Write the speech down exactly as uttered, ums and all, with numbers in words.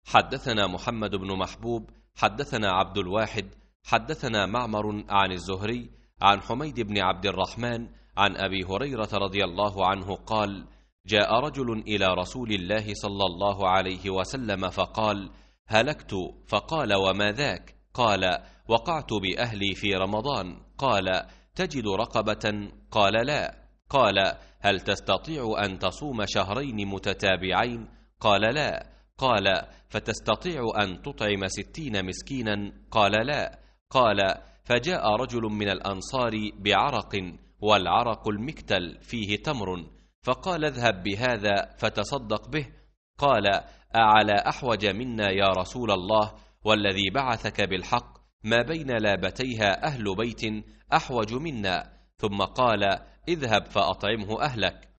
حدثنا محمد بن محبوب حدثنا عبد الواحد حدثنا معمر عن الزهري عن حميد بن عبد الرحمن عن أبي هريرة رضي الله عنه قال: جاء رجل إلى رسول الله صلى الله عليه وسلم فقال: هلكت. فقال: وما ذاك؟ قال: وقعت بأهلي في رمضان. قال: تجد رقبة؟ قال: لا. قال: هل تستطيع أن تصوم شهرين متتابعين؟ قال: لا. قال: فتستطيع أن تطعم ستين مسكينا؟ قال: لا. قال: فجاء رجل من الأنصار بعرق، والعرق المكتل فيه تمر، فقال: اذهب بهذا فتصدق به. قال: أعلى أحوج منا يا رسول الله، والذي بعثك بالحق ما بين لابتيها أهل بيت أحوج منا. ثم قال: اذهب فأطعمه أهلك.